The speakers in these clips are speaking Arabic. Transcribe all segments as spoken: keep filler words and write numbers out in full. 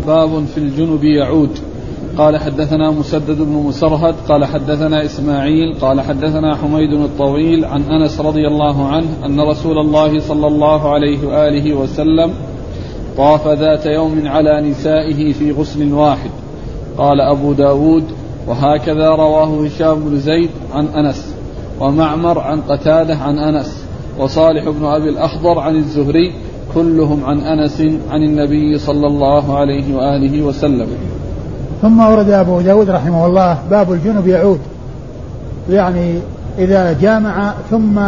باب في الجنب يعود. قال حدثنا مسدد بن مسرهد قال حدثنا إسماعيل قال حدثنا حميد الطويل عن أنس رضي الله عنه أن رسول الله صلى الله عليه وآله وسلم طاف ذات يوم على نسائه في غسل واحد. قال أبو داود وهكذا رواه هشام بن زيد عن أنس ومعمر عن قتادة عن أنس وصالح بن أبي الأخضر عن الزهري كلهم عن أنس عن النبي صلى الله عليه وآله وسلم. ثم ورد أبو داود رحمه الله باب الجنب يعود، يعني إذا جامع ثم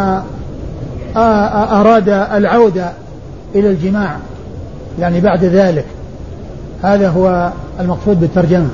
أراد العودة إلى الجماع يعني بعد ذلك، هذا هو المقصود بالترجمة.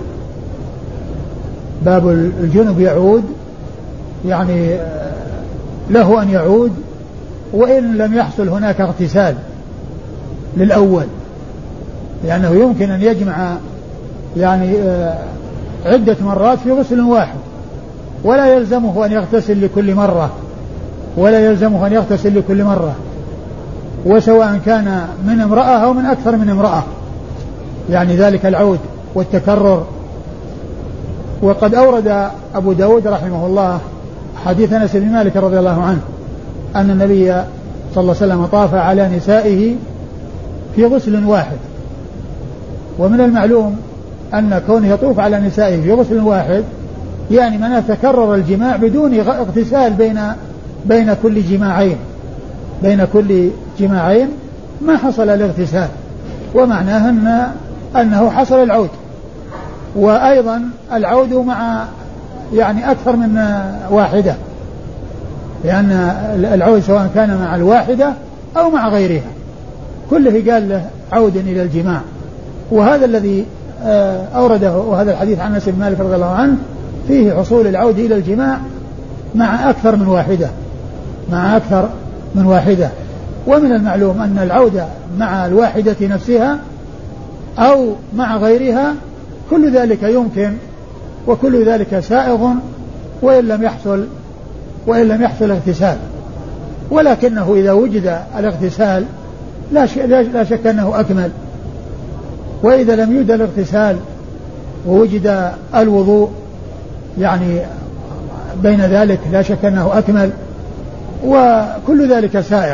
باب الجنب يعود يعني له أن يعود وإن لم يحصل هناك اغتسال للأول، لأنه يمكن أن يجمع يعني عدة مرات في غسل واحد ولا يلزمه أن يغتسل لكل مرة ولا يلزمه أن يغتسل لكل مرة وسواء كان من امرأة أو من أكثر من امرأة، يعني ذلك العود والتكرر. وقد أورد أبو داود رحمه الله حديث أنس بن مالك رضي الله عنه أن النبي صلى الله عليه وسلم طاف على نسائه في غسل واحد. ومن المعلوم أن كونه يطوف على نسائه في غسل واحد يعني من تكرر الجماع بدون اغتسال بين بين كل جماعين بين كل جماعين ما حصل الاغتسال، ومعناه أن أنه حصل العود. وأيضا العود مع يعني أكثر من واحدة، لأن العود سواء كان مع الواحدة أو مع غيرها كله قال له عود إلى الجماع. وهذا الذي أورده وهذا الحديث عن أنس بن مالك رضي الله عنه فيه حصول العود إلى الجماع مع أكثر من واحدة مع أكثر من واحدة. ومن المعلوم أن العودة مع الواحدة نفسها أو مع غيرها كل ذلك يمكن وكل ذلك سائغ وإن لم يحصل وإن لم يحصل اغتسال، ولكنه إذا وجد الاغتسال لا, لا شك أنه أكمل، وإذا لم يوجد الاغتسال ووجد الوضوء يعني بين ذلك لا شك أنه أكمل، وكل ذلك سائغ.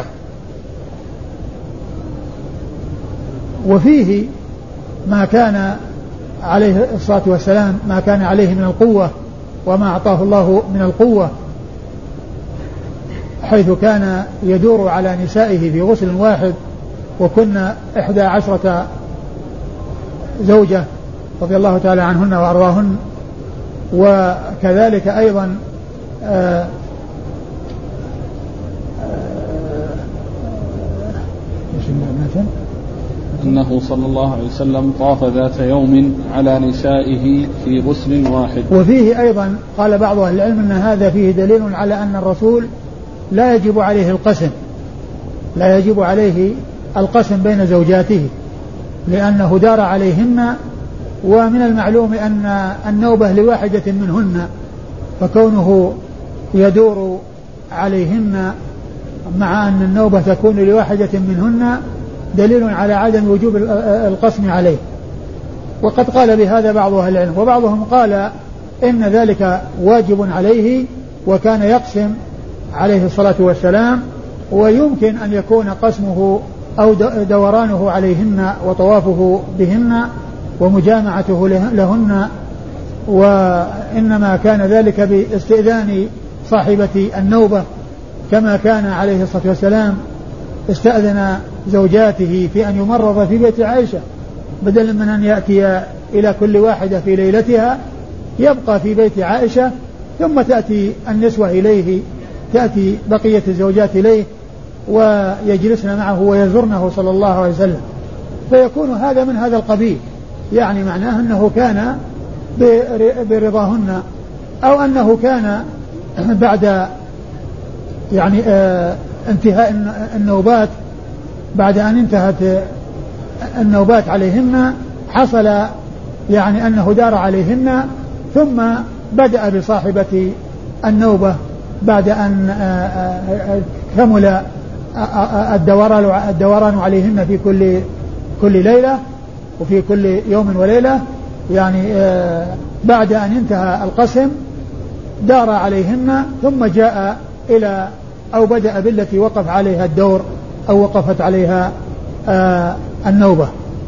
وفيه ما كان عليه الصلاة والسلام ما كان عليه من القوة وما أعطاه الله من القوة، حيث كان يدور على نسائه في غسل واحد وكنا إحدى عشرة زوجة رضي الله تعالى عنهن وأرضاهن. وكذلك أيضا آآ آآ أنه صلى الله عليه وسلم طاف ذات يوم على نسائه في غسل واحد. وفيه أيضا قال بعض أهل العلم أن هذا فيه دليل على أن الرسول لا يجب عليه القسم لا يجب عليه القسم بين زوجاته، لأنه دار عليهن، ومن المعلوم أن النوبة لواحدة منهن، فكونه يدور عليهن مع أن النوبة تكون لواحدة منهن دليل على عدم وجوب القسم عليه. وقد قال بهذا بعض أهل العلم، وبعضهم قال إن ذلك واجب عليه وكان يقسم عليه الصلاة والسلام، ويمكن أن يكون قسمه أو دورانه عليهن وطوافه بهن ومجامعته لهن، وإنما كان ذلك باستئذان صاحبة النوبة، كما كان عليه الصلاة والسلام استأذن زوجاته في أن يمرض في بيت عائشة، بدلا من أن يأتي إلى كل واحدة في ليلتها يبقى في بيت عائشة ثم تأتي النسوة إليه، تأتي بقية الزوجات إليه ويجلسن معه ويزرنه صلى الله عليه وسلم، فيكون هذا من هذا القبيل، يعني معناه أنه كان برضاهن، أو أنه كان بعد يعني آه انتهاء النوبات، بعد أن انتهت النوبات عليهن حصل يعني أنه دار عليهن ثم بدأ بصاحبة النوبة بعد أن كمل الدوران عليهن في كل كل ليلة، وفي كل يوم وليلة يعني بعد أن انتهى القسم دار عليهن ثم جاء إلى أو بدأ بالتي وقف عليها الدور أو وقفت عليها النوبة.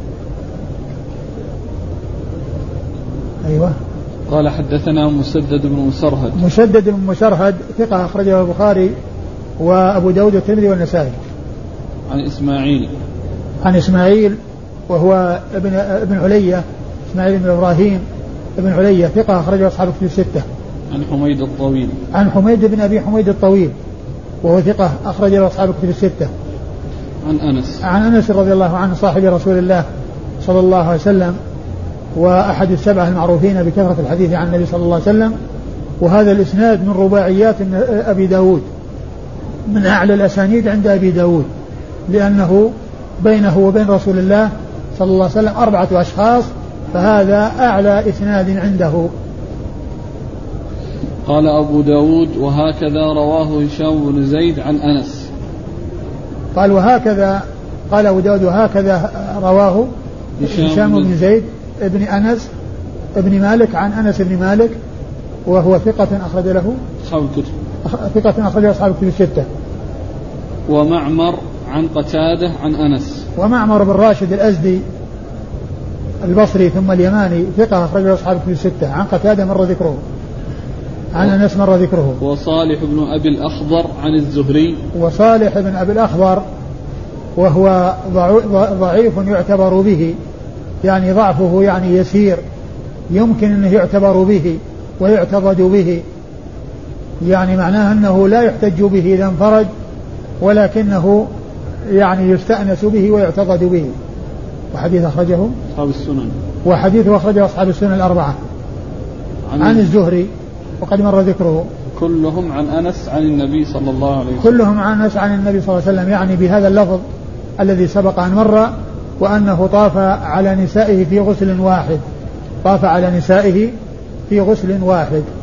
أيوة. قال حدثنا مسدد بن مسرهد. مسدد بن مسرهد ثقة أخرجه البخاري وأبو داود والترمذي والنسائي. عن إسماعيل. عن إسماعيل وهو ابن ابن علية، إسماعيل بن إبراهيم ابن علية ثقة أخرجه أصحاب الكتب الستة. عن حميد الطويل. عن حميد بن أبي حميد الطويل وهو ثقة أخرجه أصحاب الكتب الستة. عن أنس. عن أنس رضي الله عنه صاحب رسول الله صلى الله عليه وسلم وأحد السبعة المعروفين بكثرة الحديث عن النبي صلى الله عليه وسلم. وهذا الإسناد من رباعيات أبي داود، من أعلى الأسانيد عند أبي داود، لأنه بينه وبين رسول الله صلى الله عليه وسلم أربعة أشخاص، فهذا أعلى إسناد عنده. قال أبو داود وهكذا رواه هشام بن زيد عن أنس. قال وهكذا قال أبو داود وهكذا رواه هشام بن زيد ابن أنس ابن مالك عن أنس بن مالك وهو ثقة أخرج له أصحاب الكتب ثقة أخرج أصحاب الكتب الستة. ومعمر عن قتادة عن أنس. ومعمر بن راشد الأزدي البصري ثم اليماني ثقة أخرج أصحاب الكتب الستة. عن قتادة مر ذكره، عن أنس مر ذكره. وصالح بن أبي الأخضر عن الزهري. وصالح بن أبي الأخضر وهو ضعيف يعتبر به، يعني ضعفه يعني يسير، يمكن أنه يعتبر به ويعتضد به، يعني معناه أنه لا يحتج به إذا انفرد، ولكنه يعني يستأنس به ويعتضد به. وحديث أخرجه أصحاب السنن. وحديث أخرجه أصحاب السنن الأربعة. عن, عن الزهري وقد مر ذكره. كلهم عن أنس عن النبي صلى الله عليه وسلم. كلهم عن أنس عن النبي صلى الله عليه وسلم، يعني بهذا اللفظ الذي سبق أن مر، وأنه طاف على نسائه في غسل واحد، طاف على نسائه في غسل واحد.